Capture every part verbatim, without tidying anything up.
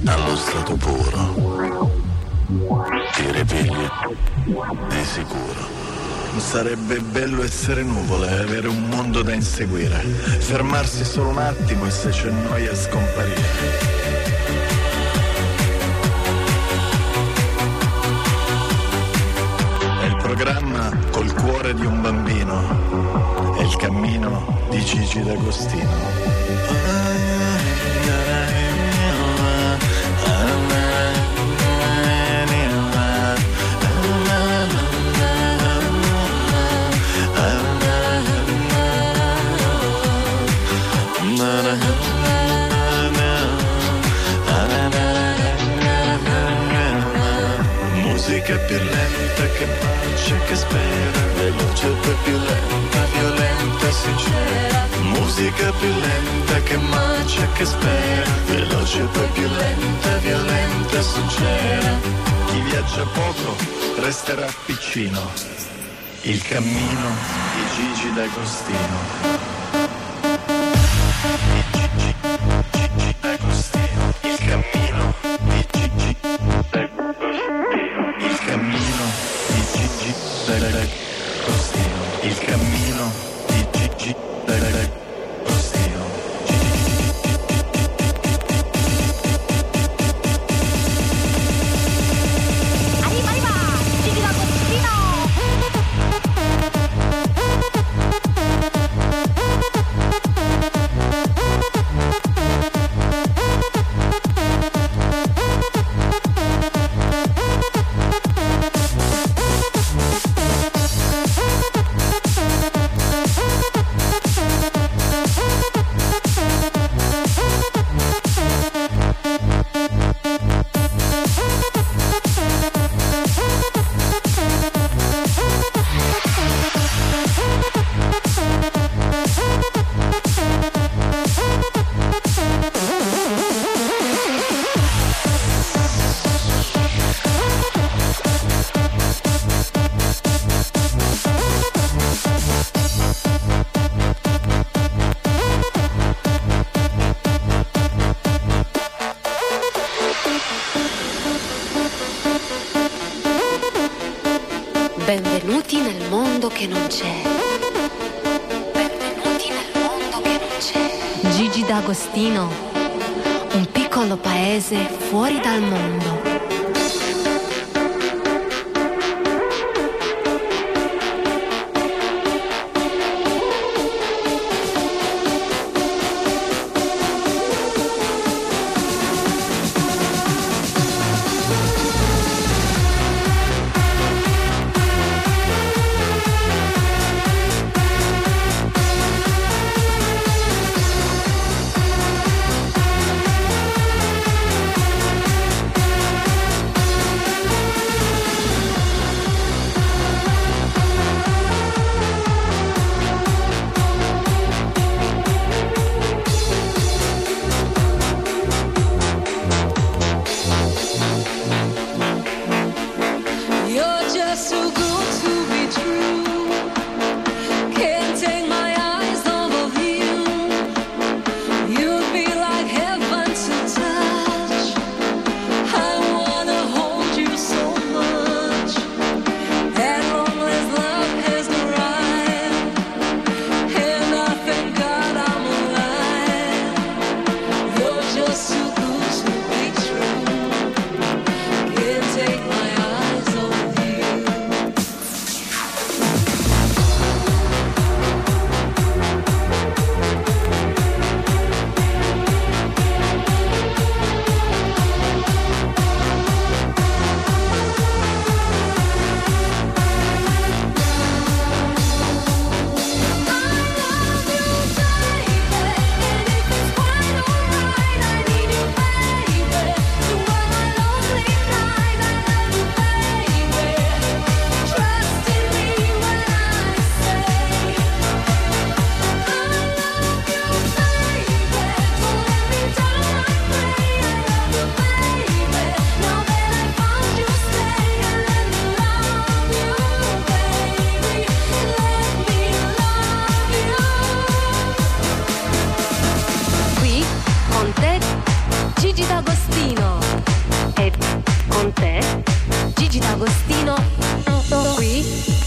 allo stato puro. Ti ripigli di sicuro. Sarebbe bello essere nuvole e avere un mondo da inseguire, fermarsi solo un attimo e se c'è noia scomparire. È il programma col cuore di un bambino, è il cammino di Gigi D'Agostino. Musica più lenta che bacia, che spera, veloce poi più lenta, violenta, sincera. Musica più lenta che bacia, che spera, veloce poi più lenta, violenta, sincera. Chi viaggia poco resterà piccino. Il cammino di Gigi D'Agostino. Benvenuti nel mondo che non c'è. Benvenuti nel mondo che non c'è. Gigi D'Agostino, un piccolo paese fuori dal mondo.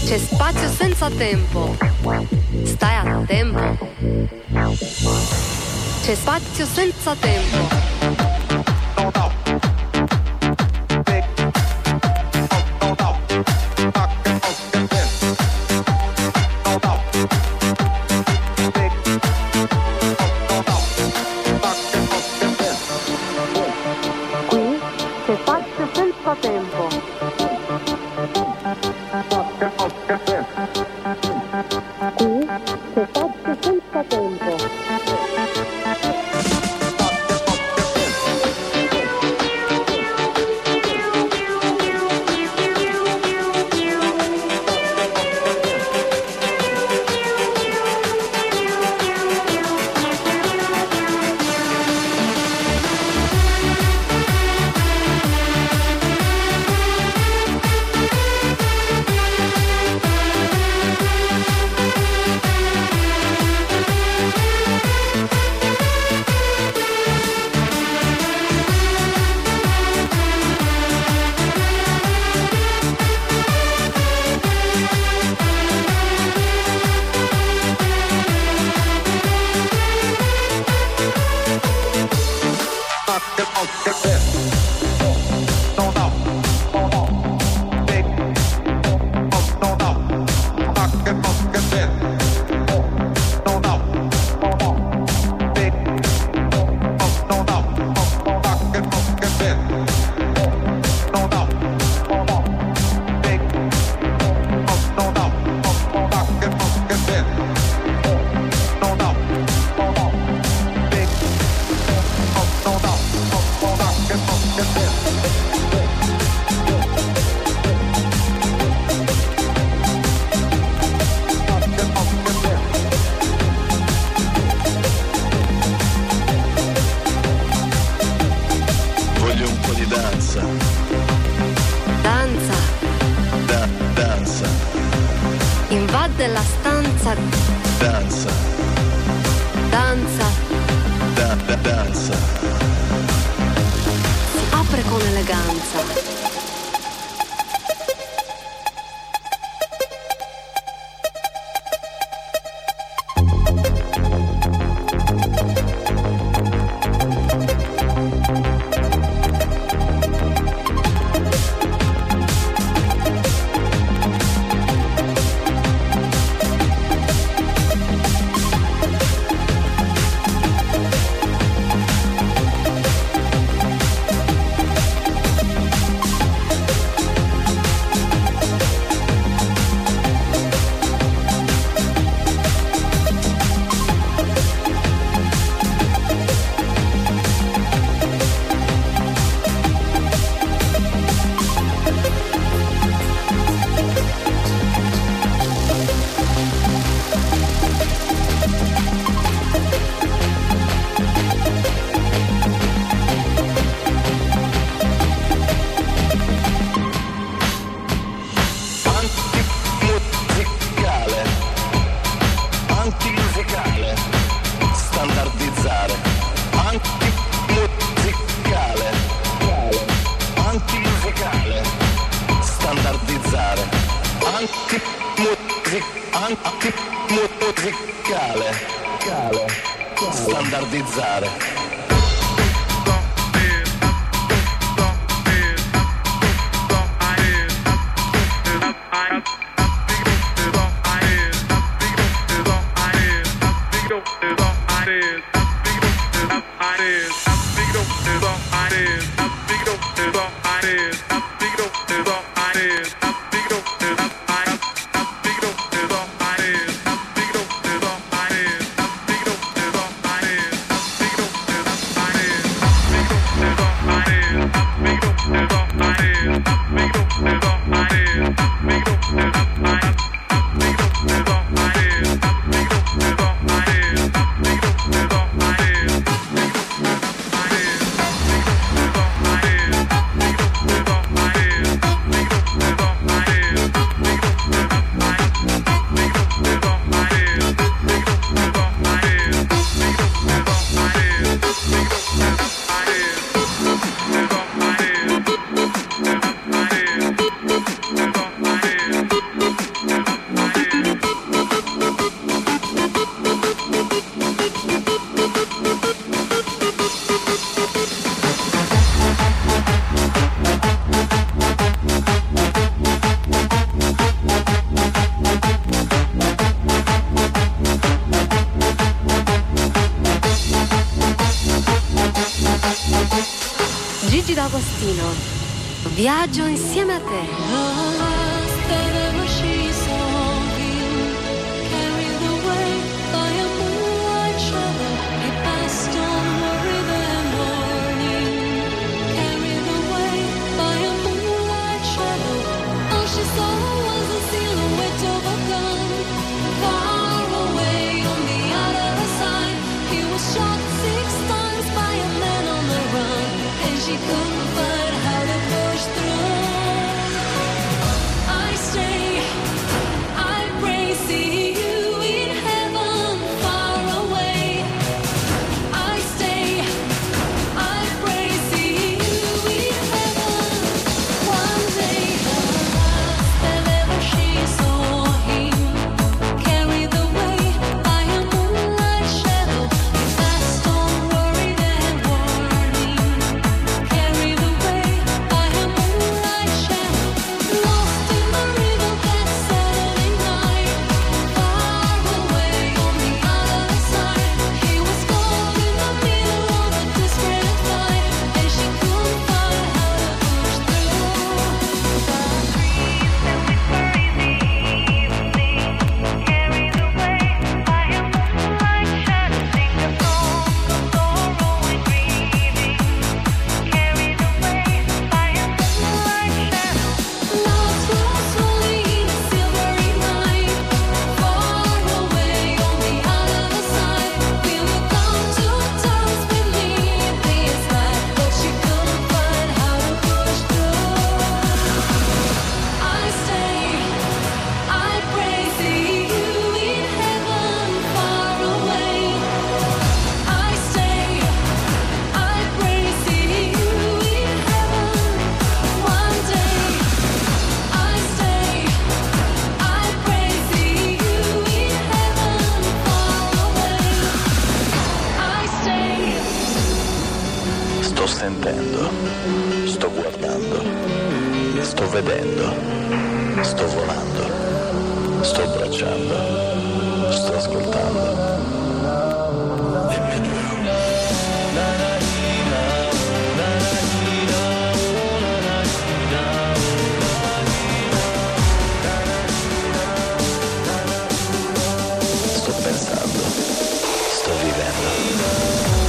C'è spazio senza tempo. Stai a tempo. C'è spazio senza tempo. Della stanza danza, danza da, da, danza, si apre con eleganza. Standardizzare. D'Agostino. Viaggio insieme a te. She couldn't find how to push through. I stay, I pray, see you in heaven far away. I stay, I pray, see you in heaven. One day the last that ever she saw him, carried away by a moonlight shadow. He passed on worried and warning. Carried away by a moonlight shadow, lost in the river that Saturday night. Far away on the other side, he was caught in the middle of a desperate fight, and she couldn't find how to push through. The trees that whisper in the evening, carried away by a moonlight shadow, sing a song of sorrow and grieving. Carried away by a moonlight shadow, lost slowly in a silvery night. Far away on the other side, we will come to terms beneath this light, but she couldn't find how to push through. I stay, I pray, see you in heaven far away. I stay, I pray, see you in heaven. One day, I stay, I pray, see you in heaven far away. I stay. Sto sentendo, sto guardando, sto vedendo, sto volando, sto abbracciando, sto ascoltando. Dimmi tu. Sto pensando, sto vivendo.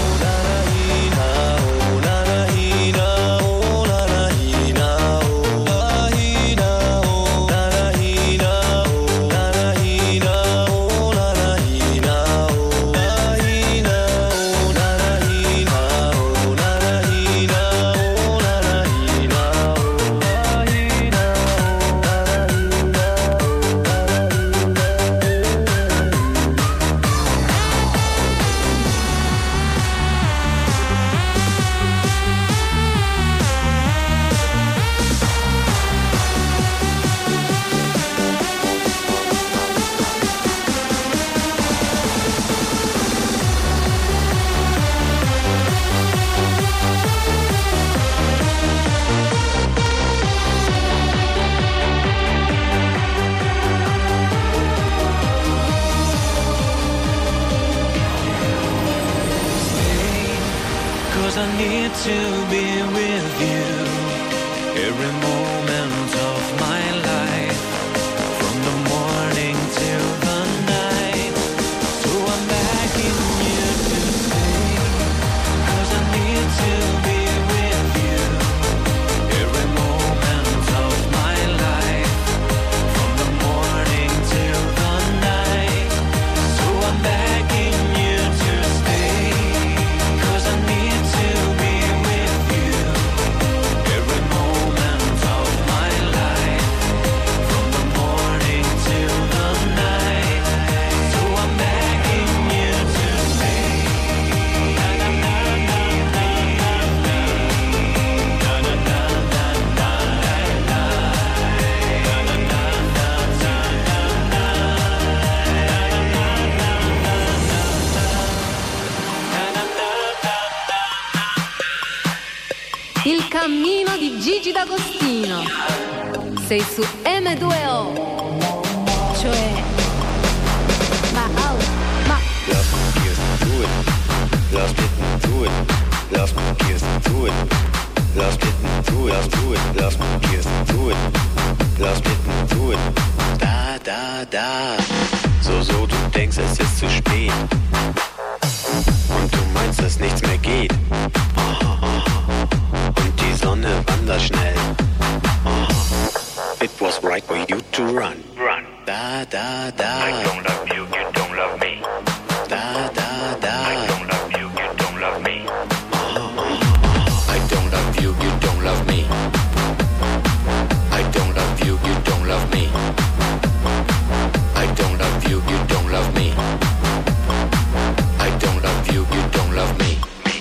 Cause I need to be with you every moment of my life, from the morning till the night. So I'm begging you to stay, cause I need to be with you every moment of my life, from the morning till the night. So I'm begging you to stay, cause I need to be with you every moment of my life, from the morning till the night. So I'm begging you to stay. Na na na na na na na na na na na Il cammino di Gigi D'Agostino. Sei su emme due o. Cioè. Ma oh, ma. Let's get to it. Let's get to it. Let's get to it. Let's get to Lass mich dir tun, lass mich tun. Da, da, da. So, so, du denkst, es ist zu spät. Und du meinst, dass nichts mehr geht. Und die Sonne wandert schnell. It was right for you to run. Run. Da, da, da. I don't love you, you don't love me. Da, da, da. I don't love you, you don't love me. I don't love you, you don't love me. I don't love you, you don't love me. I don't love you, you don't love me. I don't love you, you don't love me.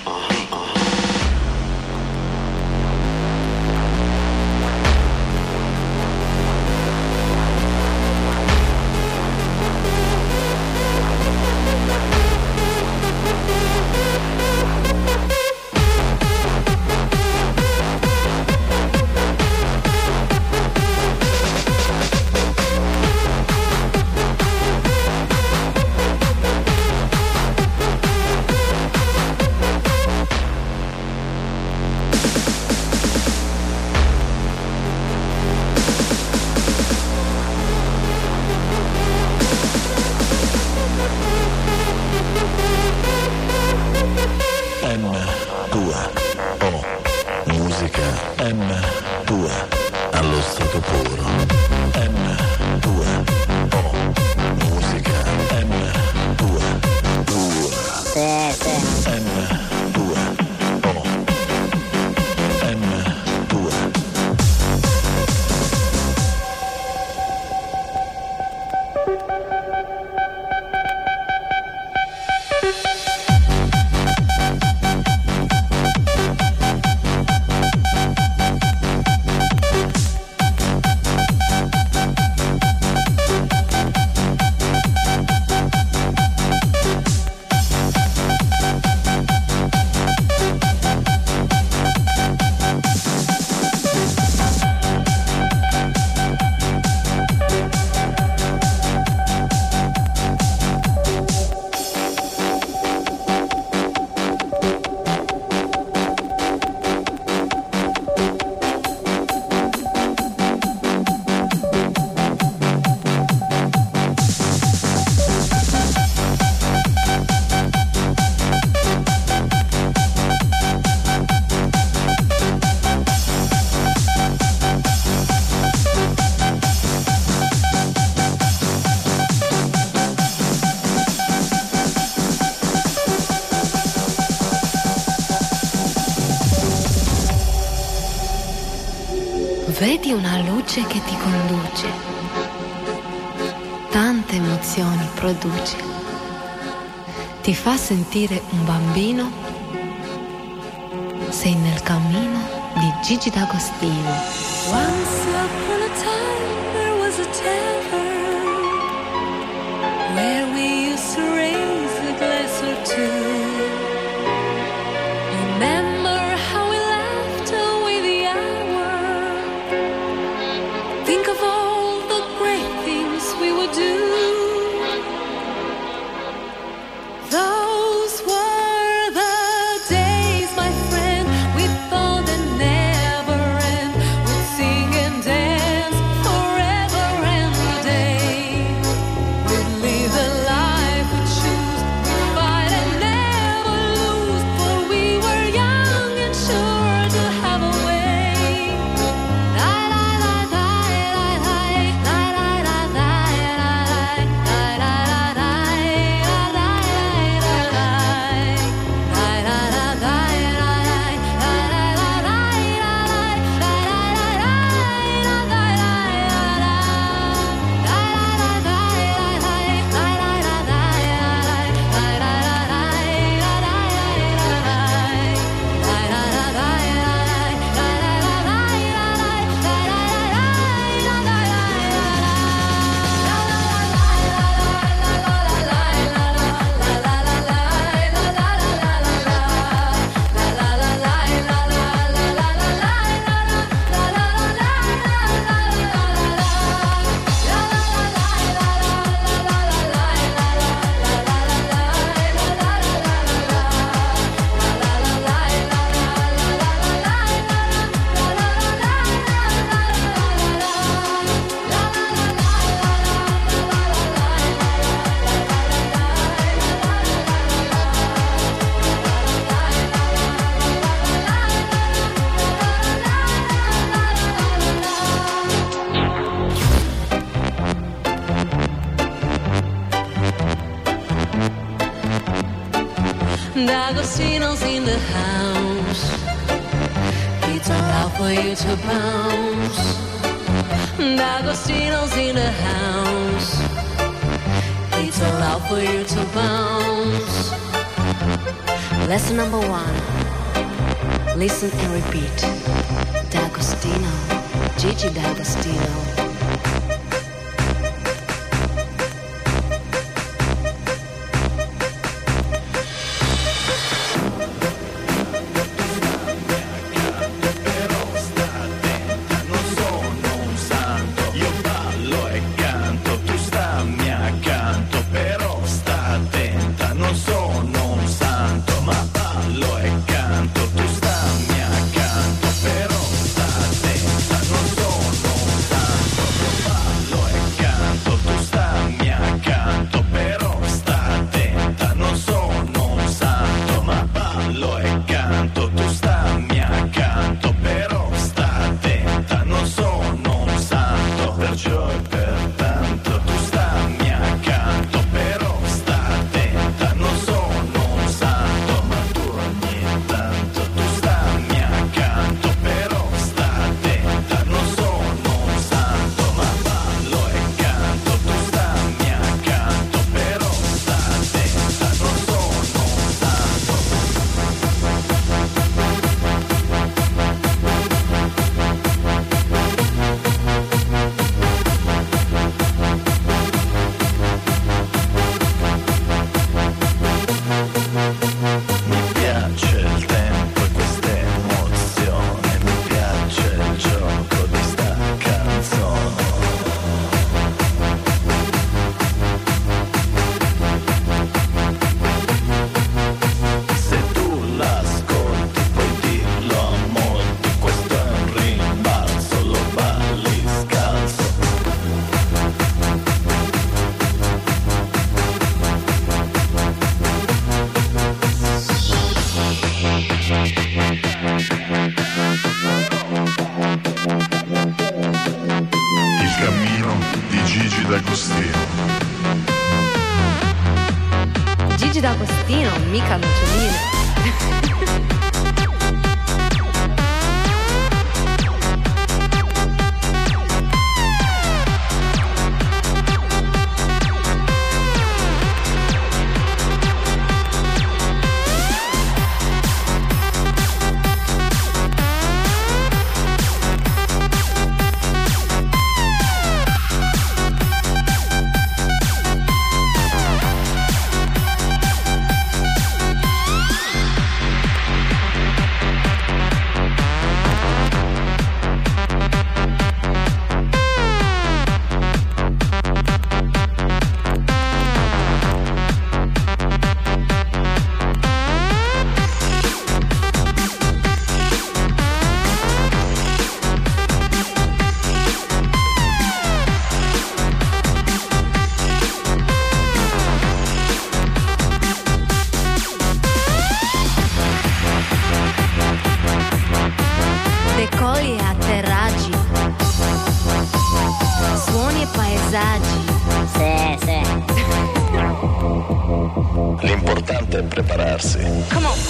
Vedi una luce che ti conduce, tante emozioni produce, ti fa sentire un bambino, sei nel cammino di Gigi D'Agostino. Once upon a time there was a tavern where we used to raise a glass or two. Remember how we laughed away the hour? Think of all the great things we would do. Those were the days, my friend, we thought they'd never end. We'd sing and dance forever and a day. We'd live the life we choose, fight and never lose, for we were young and sure to have a way. La la la la la la la la la la la la. D'Agostino's in the house. It's allowed for you to bounce. D'Agostino's in the house. It's allowed for you to bounce. Lesson number one. Listen and repeat. D'Agostino. Gigi D'Agostino. Gigi D'Agostino, mica noccioline. Decolli e atterraggi, suoni e paesaggi. Sì, sì. L'importante è prepararsi. Come on.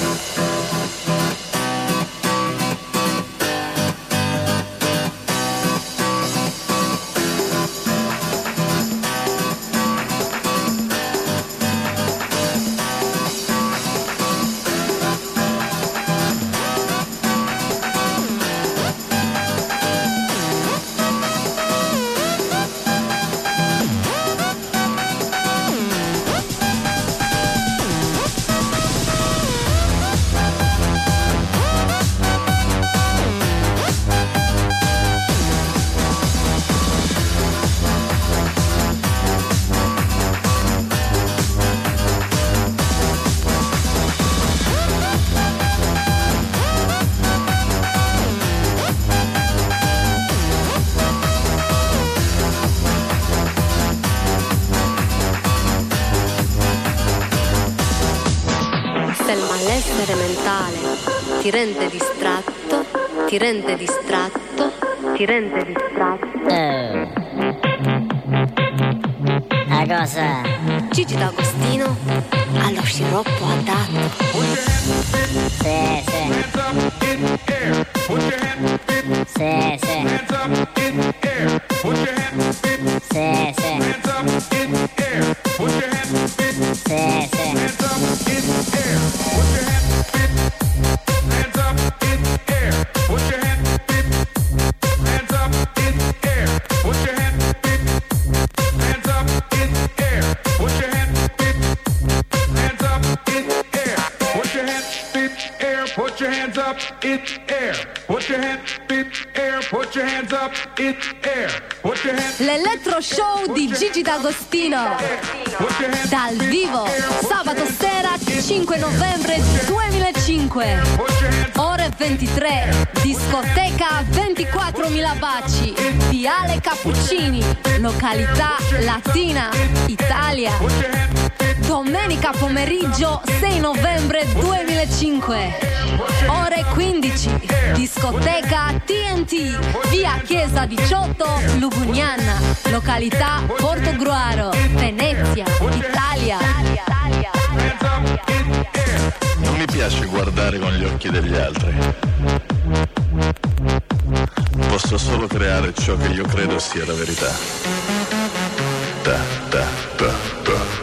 Se il malessere mentale ti rende distratto, ti rende distratto, ti rende distratto. Oh. Ma cosa? Gigi D'Agostino allo sciroppo adatto. Sì, sì. Sì, sì. Sì, sì. Sì, sì. Put your hands up in air. Put your hands in air. Put your hands up in air. Put your hands. L'Electro Show di Gigi D'Agostino. Dal vivo, sabato sera cinque novembre duemilacinque. Ore ventitré, discoteca ventiquattromila baci. Viale Cappuccini, località Latina, Italia. Domenica pomeriggio sei novembre duemilacinque. Ore quindici, discoteca T N T, via Chiesa diciotto, Lugugnana, località Portogruaro, Venezia, Italia. Non mi piace guardare con gli occhi degli altri. Posso solo creare ciò che io credo sia la verità. Da, da, da, da.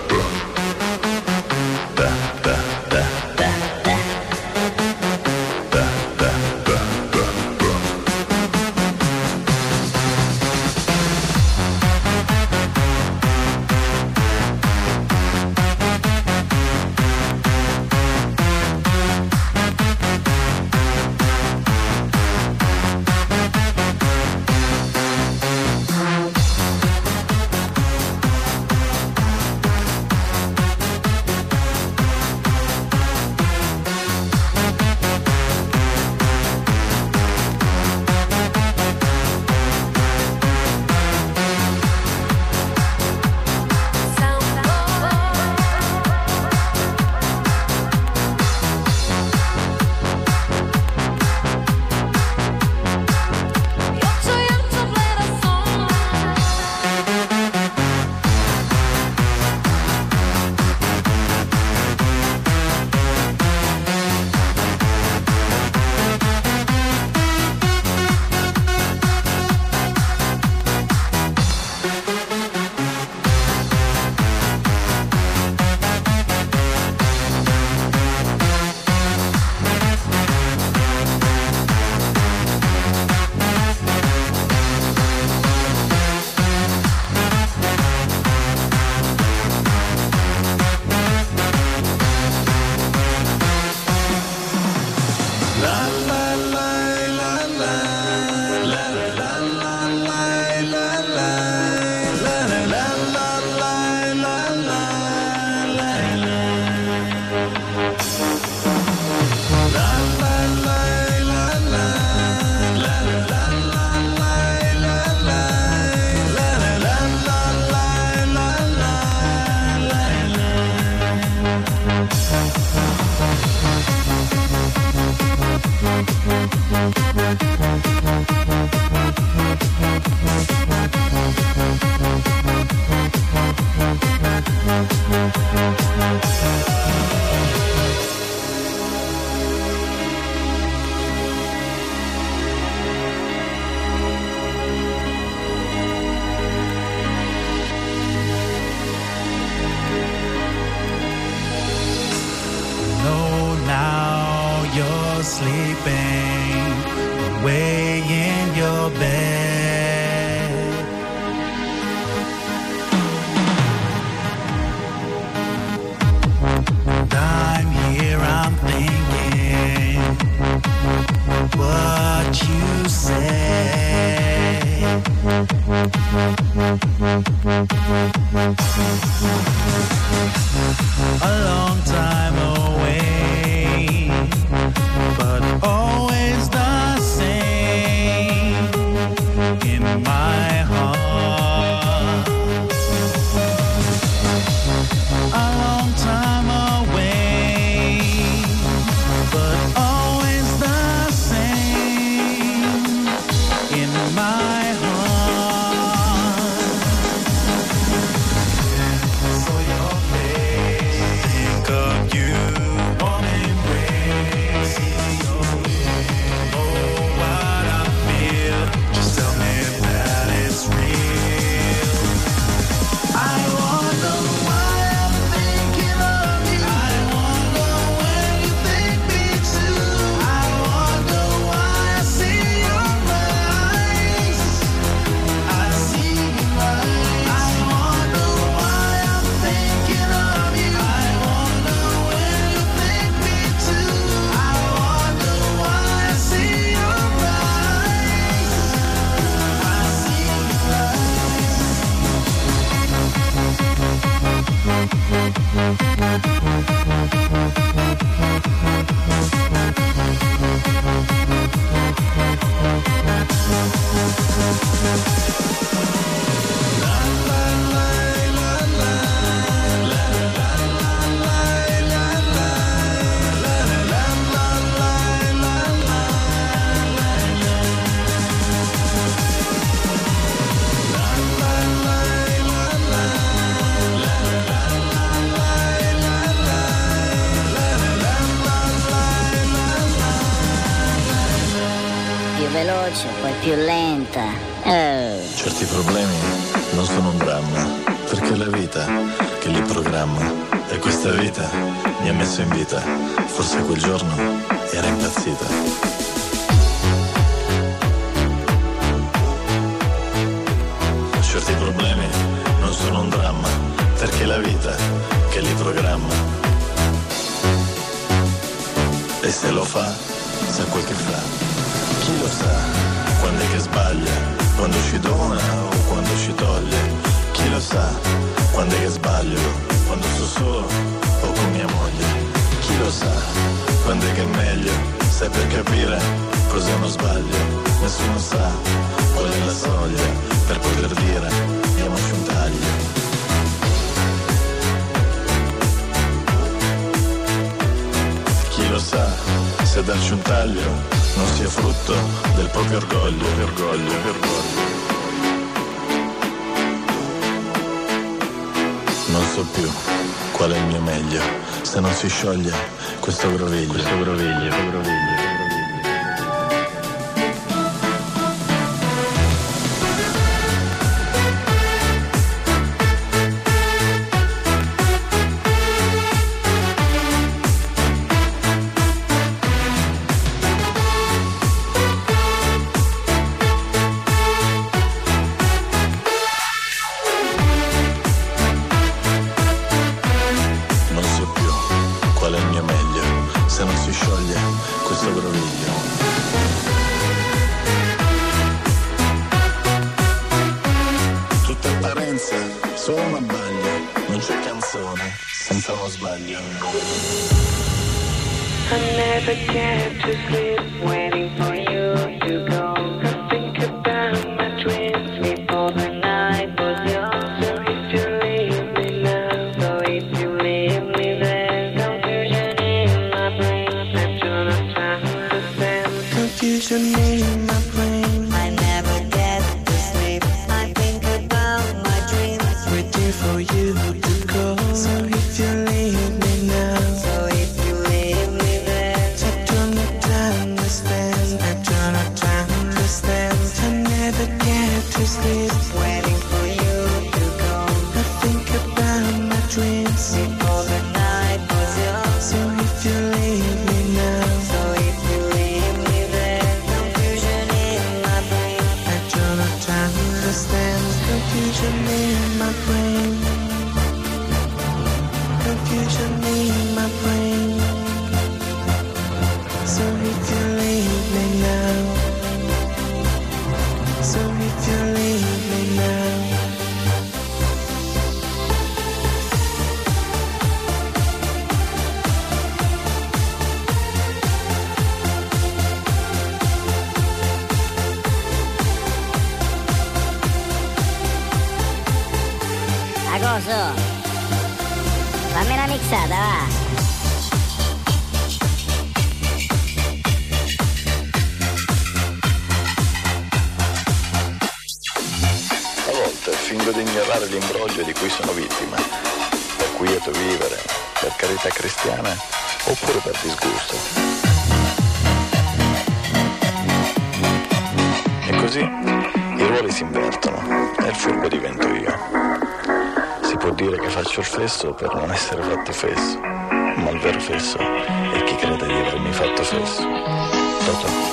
veloce, poi più lenta. Oh. Certi problemi non sono un dramma, perché è la vita che li programma. E questa vita mi ha messo in vita, forse quel giorno era impazzita. Certi problemi non sono un dramma, perché è la vita che li programma. E se lo fa, sa quel che fa. Chi lo sa, quando è che sbaglia, quando ci dona o quando ci toglie. Chi lo sa, quando è che sbaglio, quando sto solo o con mia moglie. Chi lo sa, quando è che è meglio, sai per capire cos'è uno sbaglio. Nessuno sa qual è la soglia per poter dire diamoci un taglio. Chi lo sa, se darci un taglio non sia frutto del proprio orgoglio, orgoglio, orgoglio. Non so più qual è il mio meglio, se non si scioglie questo groviglio, questo groviglio, questo groviglio. Solo una baglia, non c'è canzone senza uno sbaglio. I never get to sleep waiting for you to go. I think about my dreams, sleep all the night was yours. So if you leave me now, so if you leave me then confusion in my brain, I do not understand. Confusion in my brain, I never get to sleep. I think about my dreams, waiting for you to go. So if you leave me now, so if you leave me then I do not understand, I do not understand. I never get to sleep waiting for you to go. I think about my dreams, sleep all the night was yours. So if you leave me now, so if you leave me then confusion in my brain, I do not understand. Confusion in my brain, confusion in my brain. So if you leave me now, so if you leave me now. Agoso, fammi una mixata, va. A volte fingo di ignorare l'imbroglio di cui sono vittima, per quieto vivere, per carità cristiana, oppure per disgusto. E così i ruoli si invertono e il furbo divento io. Si può dire che faccio il fesso per non essere fatto fesso, ma il vero fesso è chi crede di avermi fatto fesso. Totò.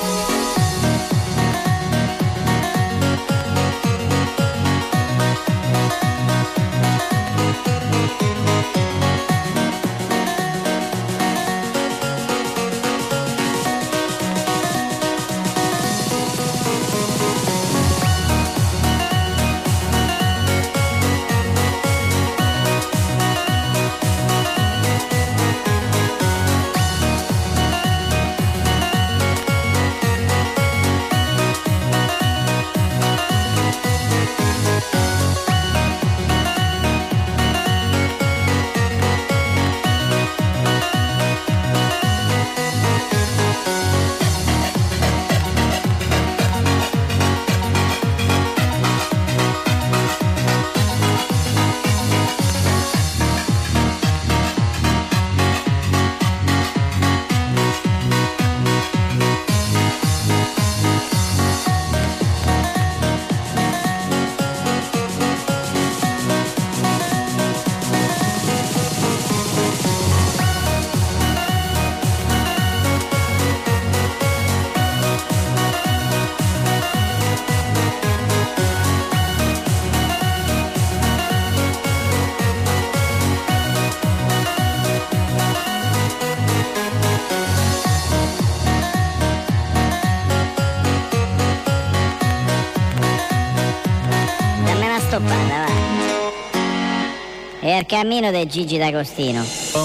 del cammino di Gigi D'Agostino.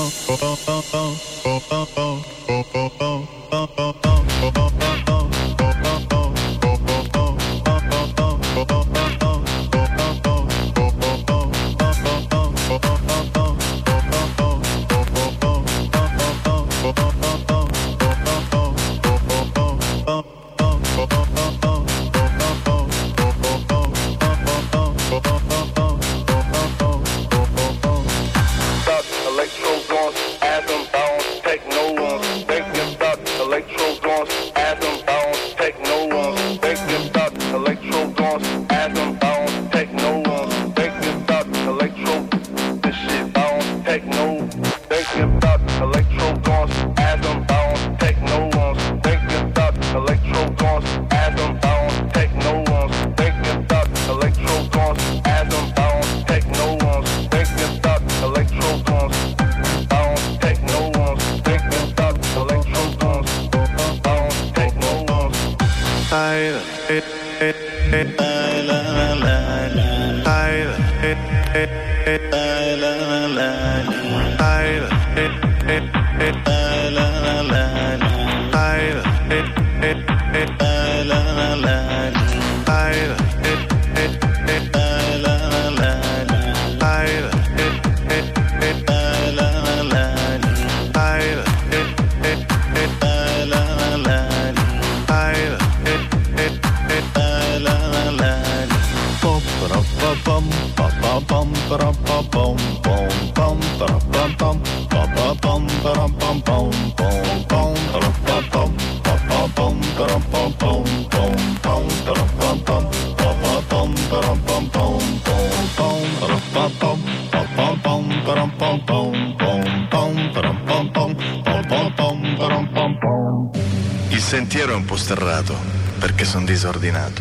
Il sentiero è un po' sterrato perché son disordinato,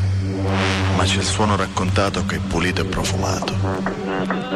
ma c'è il suono raccontato che è pulito e profumato.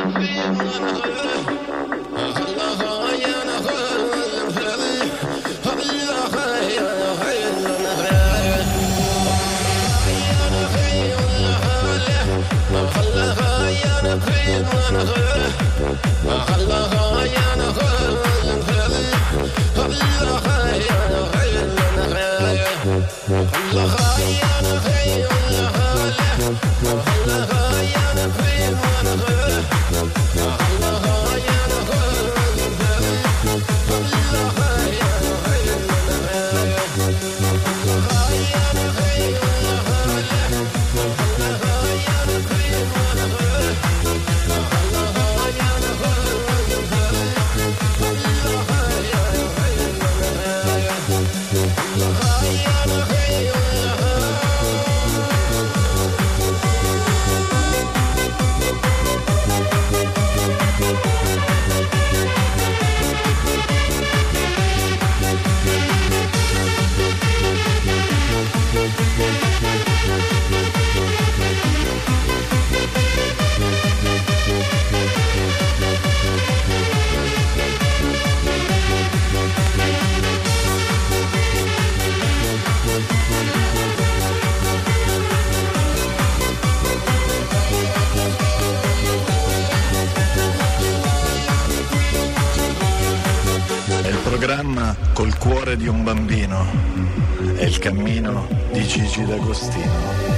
Programma col cuore di un bambino è il cammino di Gigi D'Agostino.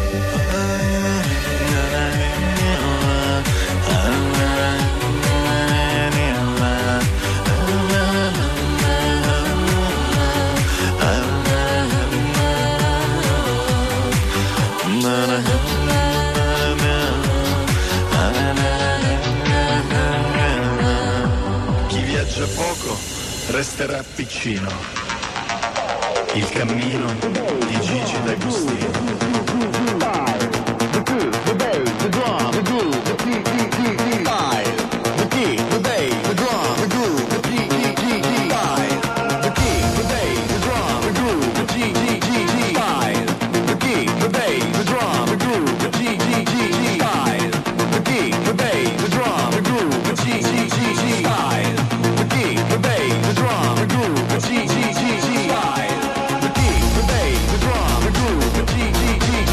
Chi viaggia poco resterà piccino. Il cammino di Gigi D'Agostino.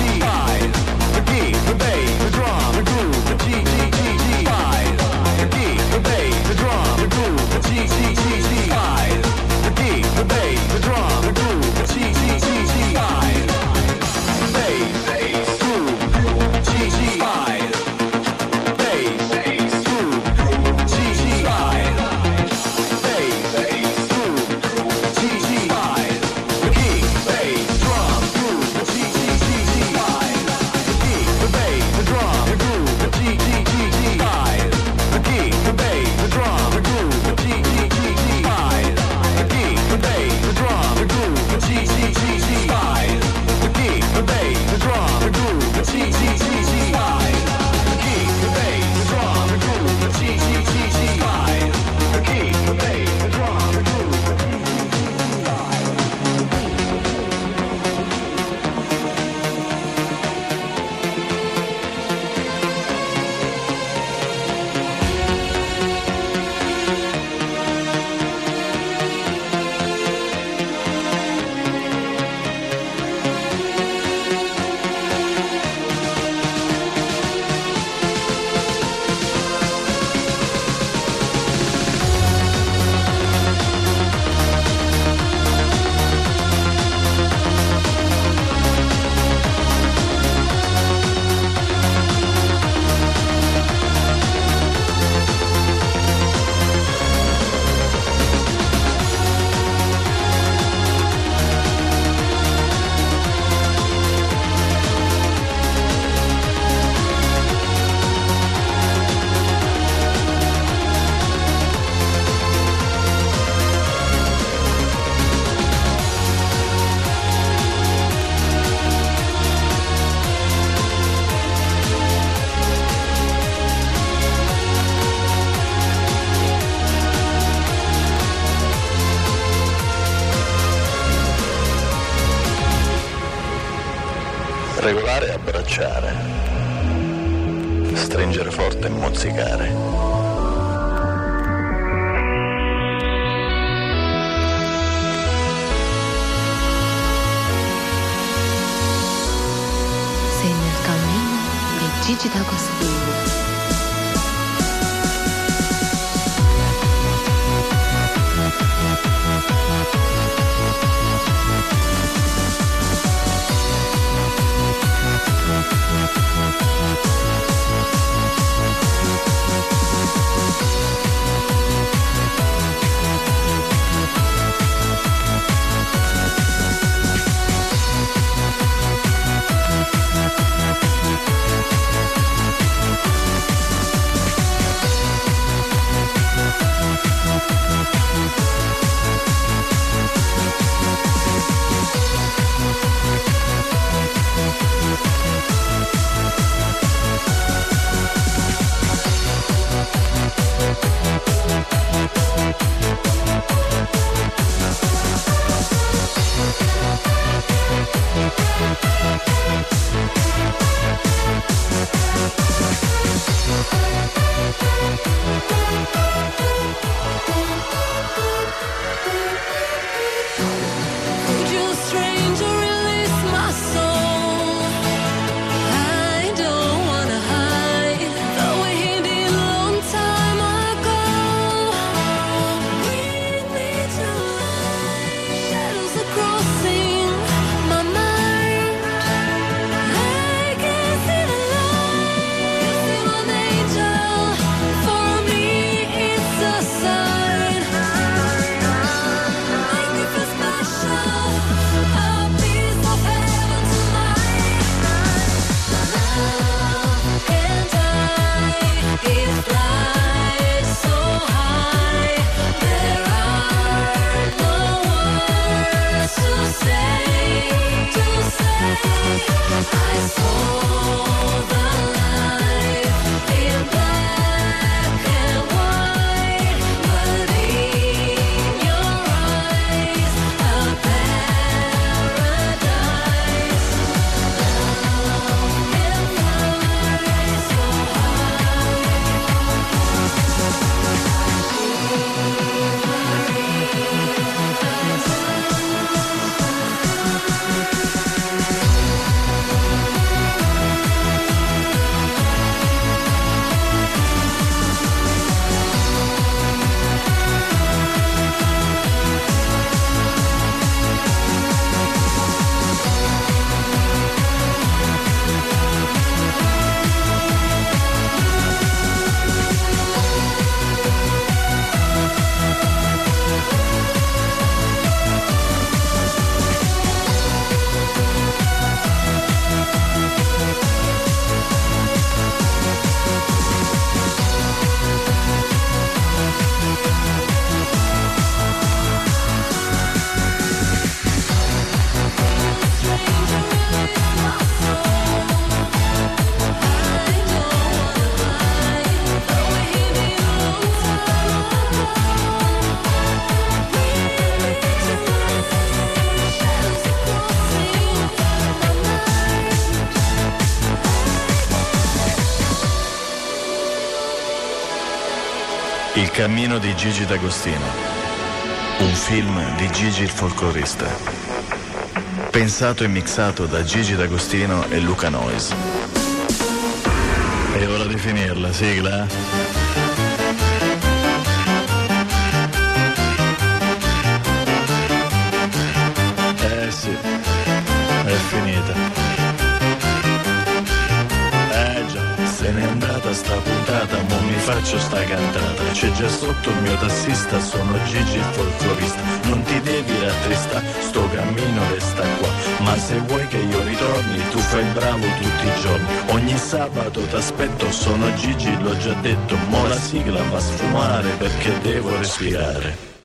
The key, Regolare e abbracciare, stringere forte e mozzicare. Sei nel cammino di Gigi D'Agostino. Il cammino di Gigi D'Agostino, un film di Gigi il folclorista, pensato e mixato da Gigi D'Agostino e Luca Noyes. È ora di finirla, sigla? Eh sì, è finita. Se n'è andata sta puntata, mo mi faccio sta cantata. C'è già sotto il mio tassista, sono Gigi il folclorista. Non ti devi rattristare, sto cammino resta qua. Ma se vuoi che io ritorni, tu fai il bravo tutti i giorni. Ogni sabato t'aspetto, sono Gigi, l'ho già detto. Mo la sigla va a sfumare perché devo respirare.